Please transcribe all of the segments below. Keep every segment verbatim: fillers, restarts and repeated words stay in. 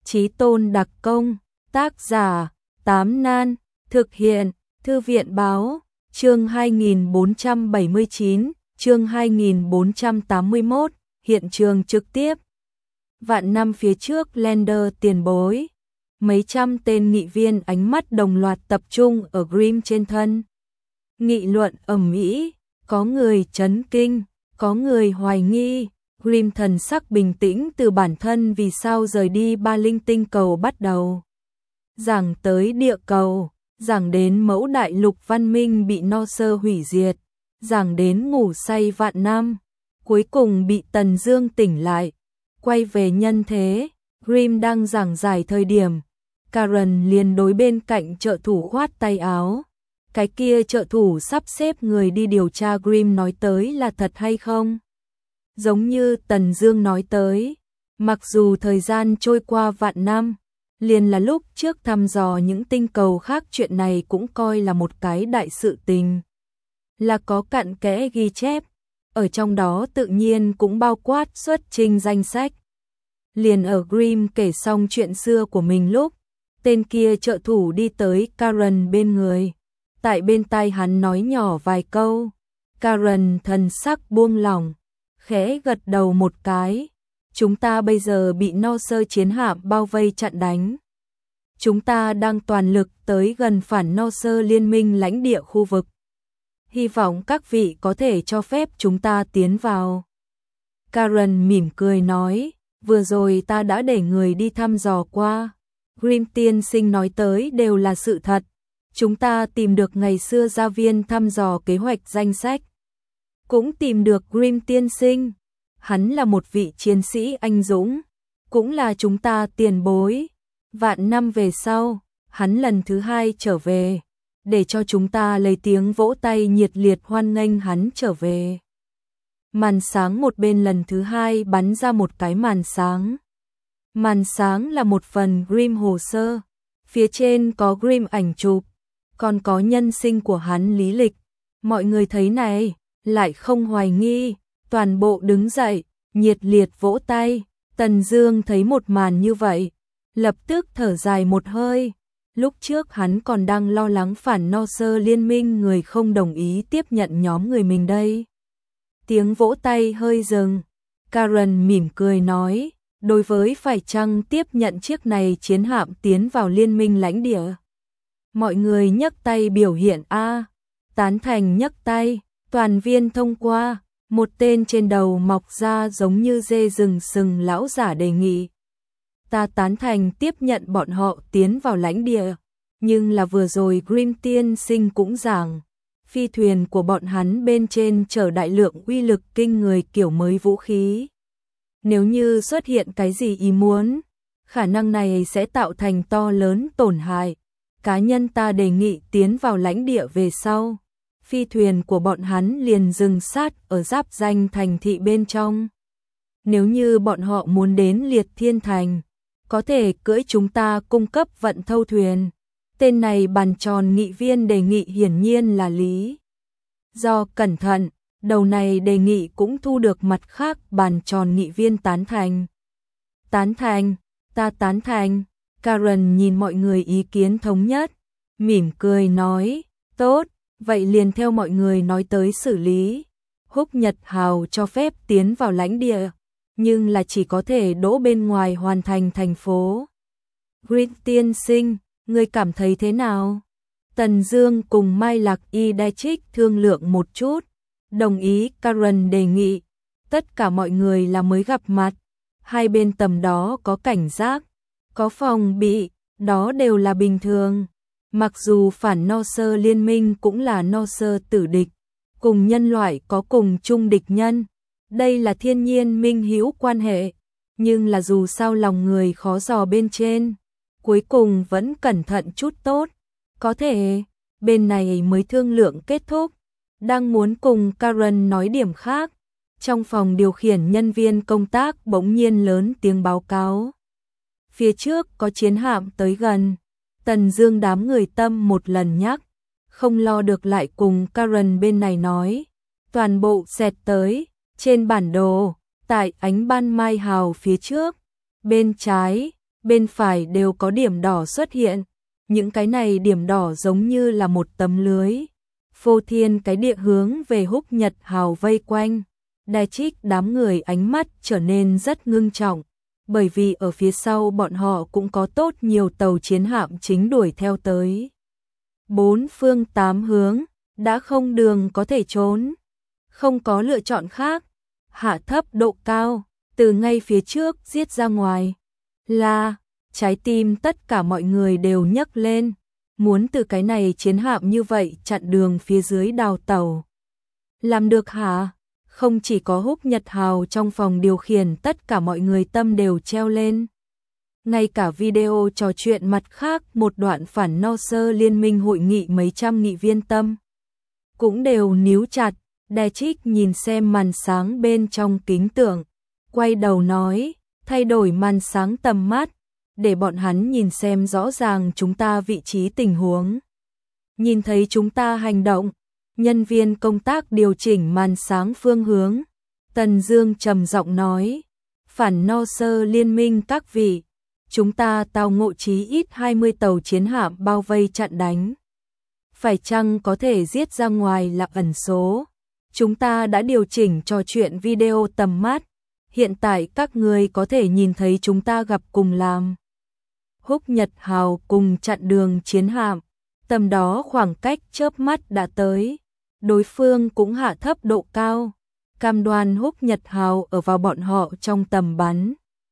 Chí Tôn đặc công, tác giả, Tám Nan, thực hiện, Thư viện báo, chương hai nghìn bốn trăm bảy mươi chín, chương hai nghìn bốn trăm tám mươi mốt, hiện trường trực tiếp. Vạn năm phía trước Lander tiền bối. Mấy trăm tên nghị viên ánh mắt đồng loạt tập trung ở Grimm trên thân. Nghị luận ầm ĩ, có người chấn kinh, có người hoài nghi. Grimm thần sắc bình tĩnh từ bản thân vì sao rời đi ba linh tinh cầu bắt đầu. Giảng tới địa cầu, giảng đến mẫu đại lục văn minh bị no sơ hủy diệt, giảng đến ngủ say vạn năm, cuối cùng bị Tần Dương tỉnh lại, quay về nhân thế. Grimm đang giảng giải thời điểm, Karen liền đối bên cạnh trợ thủ khoát tay áo. Cái kia trợ thủ sắp xếp người đi điều tra Grimm nói tới là thật hay không? Giống như Tần Dương nói tới, mặc dù thời gian trôi qua vạn năm, liền là lúc trước thăm dò những tinh cầu khác, chuyện này cũng coi là một cái đại sự tình. Là có cặn kẽ ghi chép, ở trong đó tự nhiên cũng bao quát xuất trình danh sách. Liền ở Grimm kể xong chuyện xưa của mình lúc, tên kia trợ thủ đi tới Karen bên người. Tại bên tai hắn nói nhỏ vài câu, Karen thần sắc buông lỏng, khẽ gật đầu một cái. Chúng ta bây giờ bị no sơ chiến hạm bao vây chặn đánh. Chúng ta đang toàn lực tới gần phản no sơ liên minh lãnh địa khu vực. Hy vọng các vị có thể cho phép chúng ta tiến vào. Karen mỉm cười nói, vừa rồi ta đã để người đi thăm dò qua. Grimm tiên sinh nói tới đều là sự thật. Chúng ta tìm được ngày xưa gia viên thăm dò kế hoạch danh sách. Cũng tìm được Grimm tiên sinh. Hắn là một vị chiến sĩ anh dũng, cũng là chúng ta tiền bối. Vạn năm về sau, hắn lần thứ hai trở về, để cho chúng ta lấy tiếng vỗ tay nhiệt liệt hoan nghênh hắn trở về. Màn sáng một bên lần thứ hai bắn ra một cái màn sáng. Màn sáng là một phần Grimm hồ sơ, phía trên có Grimm ảnh chụp, còn có nhân sinh của hắn lý lịch. Mọi người thấy này, lại không hoài nghi, toàn bộ đứng dậy, nhiệt liệt vỗ tay. Tần Dương thấy một màn như vậy, lập tức thở dài một hơi. Lúc trước hắn còn đang lo lắng phản no sơ liên minh người không đồng ý tiếp nhận nhóm người mình đây. Tiếng vỗ tay hơi dừng. Karen mỉm cười nói, đối với phải chăng tiếp nhận chiếc này chiến hạm tiến vào liên minh lãnh địa. Mọi người nhấc tay biểu hiện A, tán thành nhấc tay, toàn viên thông qua. Một tên trên đầu mọc ra giống như dê rừng sừng lão giả đề nghị. Ta tán thành tiếp nhận bọn họ tiến vào lãnh địa, nhưng là vừa rồi Grimm tiên sinh cũng giảng, phi thuyền của bọn hắn bên trên chở đại lượng uy lực kinh người kiểu mới vũ khí. Nếu như xuất hiện cái gì ý muốn, khả năng này sẽ tạo thành to lớn tổn hại. Cá nhân ta đề nghị tiến vào lãnh địa về sau, phi thuyền của bọn hắn liền dừng sát ở giáp danh thành thị bên trong. Nếu như bọn họ muốn đến Liệt Thiên Thành, có thể cưỡi chúng ta cung cấp vận thâu thuyền. Tên này bàn tròn nghị viên đề nghị hiển nhiên là lý do cẩn thận, đầu này đề nghị cũng thu được mặt khác bàn tròn nghị viên tán thành. Tán thành, ta tán thành. Karen nhìn mọi người ý kiến thống nhất, mỉm cười nói, tốt, vậy liền theo mọi người nói tới xử lý. Húc Nhật Hào cho phép tiến vào lãnh địa, nhưng là chỉ có thể đỗ bên ngoài hoàn thành thành phố. Grimm tiên sinh, ngươi cảm thấy thế nào? Tần Dương cùng Mai Lạc Y Đai Trích thương lượng một chút, đồng ý Karen đề nghị. Tất cả mọi người là mới gặp mặt, hai bên tầm đó có cảnh giác, có phòng bị, đó đều là bình thường. Mặc dù phản no sơ liên minh cũng là no sơ tử địch, cùng nhân loại có cùng chung địch nhân, đây là thiên nhiên minh hữu quan hệ, nhưng là dù sao lòng người khó dò bên trên, cuối cùng vẫn cẩn thận chút tốt. Có thể, bên này mới thương lượng kết thúc, đang muốn cùng Karen nói điểm khác, trong phòng điều khiển nhân viên công tác bỗng nhiên lớn tiếng báo cáo. Phía trước có chiến hạm tới gần. Tần Dương đám người tâm một lần nhắc, không lo được lại cùng Karen bên này nói. Toàn bộ xẹt tới, trên bản đồ, tại ánh ban mai hào phía trước, bên trái, bên phải đều có điểm đỏ xuất hiện. Những cái này điểm đỏ giống như là một tấm lưới. Phô thiên cái địa hướng về Húc Nhật Hào vây quanh. Đài Trích đám người ánh mắt trở nên rất ngưng trọng, bởi vì ở phía sau bọn họ cũng có tốt nhiều tàu chiến hạm chính đuổi theo tới. Bốn phương tám hướng, đã không đường có thể trốn, không có lựa chọn khác. Hạ thấp độ cao, từ ngay phía trước giết ra ngoài. Là, trái tim tất cả mọi người đều nhấc lên, muốn từ cái này chiến hạm như vậy chặn đường phía dưới đào tàu. Làm được hả? Không chỉ có Húc Nhật Hào trong phòng điều khiển, tất cả mọi người tâm đều treo lên. Ngay cả video trò chuyện mặt khác một đoạn phản no sơ liên minh hội nghị mấy trăm nghị viên tâm cũng đều níu chặt. Đài Trích nhìn xem màn sáng bên trong kính tượng, quay đầu nói, thay đổi màn sáng tầm mắt, để bọn hắn nhìn xem rõ ràng chúng ta vị trí tình huống. Nhìn thấy chúng ta hành động, nhân viên công tác điều chỉnh màn sáng phương hướng. Tần Dương trầm giọng nói, phản no sơ liên minh các vị, chúng ta tao ngộ chí ít hai mươi tàu chiến hạm bao vây chặn đánh. Phải chăng có thể giết ra ngoài là ẩn số? Chúng ta đã điều chỉnh trò chuyện video tầm mắt, hiện tại các người có thể nhìn thấy chúng ta gặp cùng làm. Húc Nhật Hào cùng chặn đường chiến hạm, tầm đó khoảng cách chớp mắt đã tới. Đối phương cũng hạ thấp độ cao, cam đoan Húc Nhật Hào ở vào bọn họ trong tầm bắn.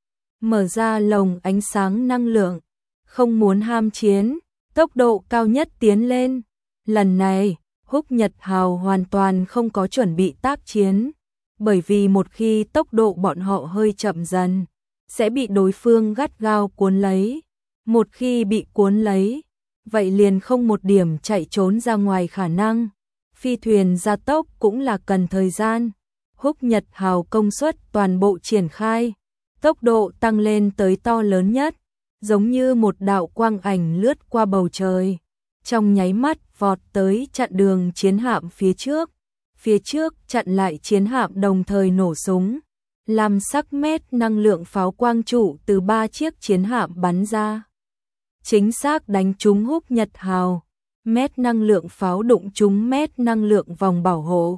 Mở ra lồng ánh sáng năng lượng, không muốn ham chiến, tốc độ cao nhất tiến lên. Lần này, Húc Nhật Hào hoàn toàn không có chuẩn bị tác chiến, bởi vì một khi tốc độ bọn họ hơi chậm dần, sẽ bị đối phương gắt gao cuốn lấy. Một khi bị cuốn lấy, vậy liền không một điểm chạy trốn ra ngoài khả năng. Phi thuyền gia tốc cũng là cần thời gian. Húc Nhật Hào công suất toàn bộ triển khai, tốc độ tăng lên tới to lớn nhất, giống như một đạo quang ảnh lướt qua bầu trời, trong nháy mắt vọt tới chặn đường chiến hạm phía trước. Phía trước chặn lại chiến hạm đồng thời nổ súng, làm sắc mét năng lượng pháo quang trụ từ ba chiếc chiến hạm bắn ra, chính xác đánh trúng Húc Nhật Hào. Mét năng lượng pháo đụng trúng mét năng lượng vòng bảo hộ,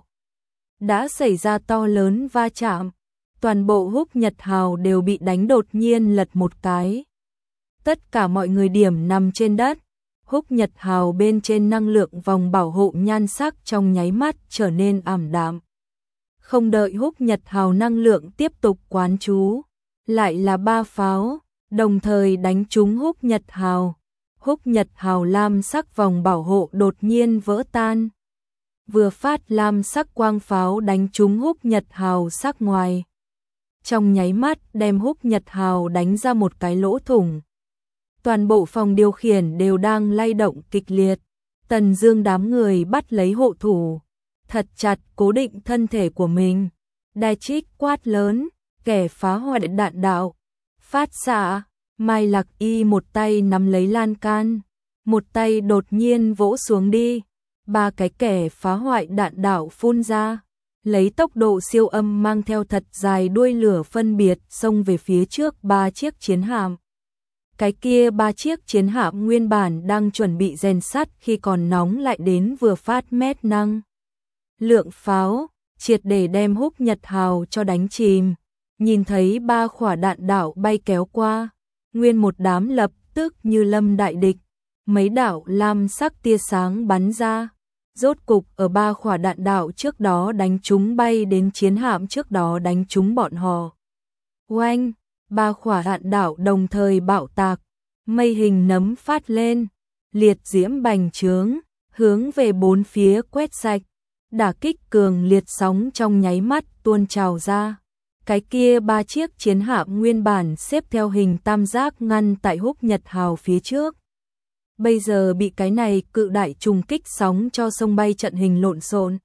đã xảy ra to lớn va chạm, toàn bộ Húc Nhật Hào đều bị đánh đột nhiên lật một cái. Tất cả mọi người điểm nằm trên đất. Húc Nhật Hào bên trên năng lượng vòng bảo hộ nhan sắc trong nháy mắt trở nên ảm đạm. Không đợi Húc Nhật Hào năng lượng tiếp tục quán chú, lại là ba pháo, đồng thời đánh trúng Húc Nhật Hào. Húc Nhật Hào lam sắc vòng bảo hộ đột nhiên vỡ tan. Vừa phát lam sắc quang pháo đánh trúng Húc Nhật Hào sắc ngoài, trong nháy mắt đem Húc Nhật Hào đánh ra một cái lỗ thủng. Toàn bộ phòng điều khiển đều đang lay động kịch liệt. Tần Dương đám người bắt lấy hộ thủ, thật chặt cố định thân thể của mình. Đài Trích quát lớn, kẻ phá hoại đạn đạo, phát xạ. Mai Lạc Y một tay nắm lấy lan can, một tay đột nhiên vỗ xuống đi. Ba cái kẻ phá hoại đạn đạo phun ra, lấy tốc độ siêu âm mang theo thật dài đuôi lửa phân biệt xông về phía trước ba chiếc chiến hạm. Cái kia ba chiếc chiến hạm nguyên bản đang chuẩn bị rèn sắt khi còn nóng lại đến vừa phát mét năng lượng pháo, triệt để đem Húc Nhật Hào cho đánh chìm. Nhìn thấy ba quả đạn đạo bay kéo qua, nguyên một đám lập tức như lâm đại địch, mấy đạo lam sắc tia sáng bắn ra, rốt cục ở ba quả đạn đạo trước đó đánh chúng bay đến chiến hạm trước đó đánh chúng bọn họ. Oanh, ba quả đạn đạo đồng thời bạo tạc, mây hình nấm phát lên, liệt diễm bành trướng, hướng về bốn phía quét sạch, đả kích cường liệt sóng trong nháy mắt tuôn trào ra. Cái kia ba chiếc chiến hạm nguyên bản xếp theo hình tam giác ngăn tại Húc Nhật Hào phía trước, bây giờ bị cái này cự đại trùng kích sóng cho sông bay trận hình lộn xộn.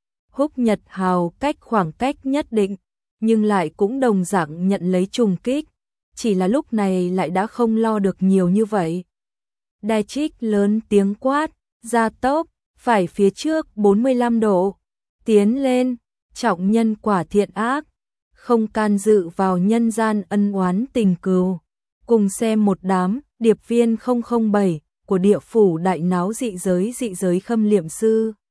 Húc Nhật Hào cách khoảng cách nhất định, nhưng lại cũng đồng dạng nhận lấy trùng kích, chỉ là lúc này lại đã không lo được nhiều như vậy. Đài Trích lớn tiếng quát, gia tốc, phải phía trước bốn mươi lăm độ, tiến lên, trọng nhân quả thiện ác, không can dự vào nhân gian ân oán tình cừu, Cùng xem một đám, điệp viên không không bảy của địa phủ đại náo dị giới dị giới khâm liệm sư.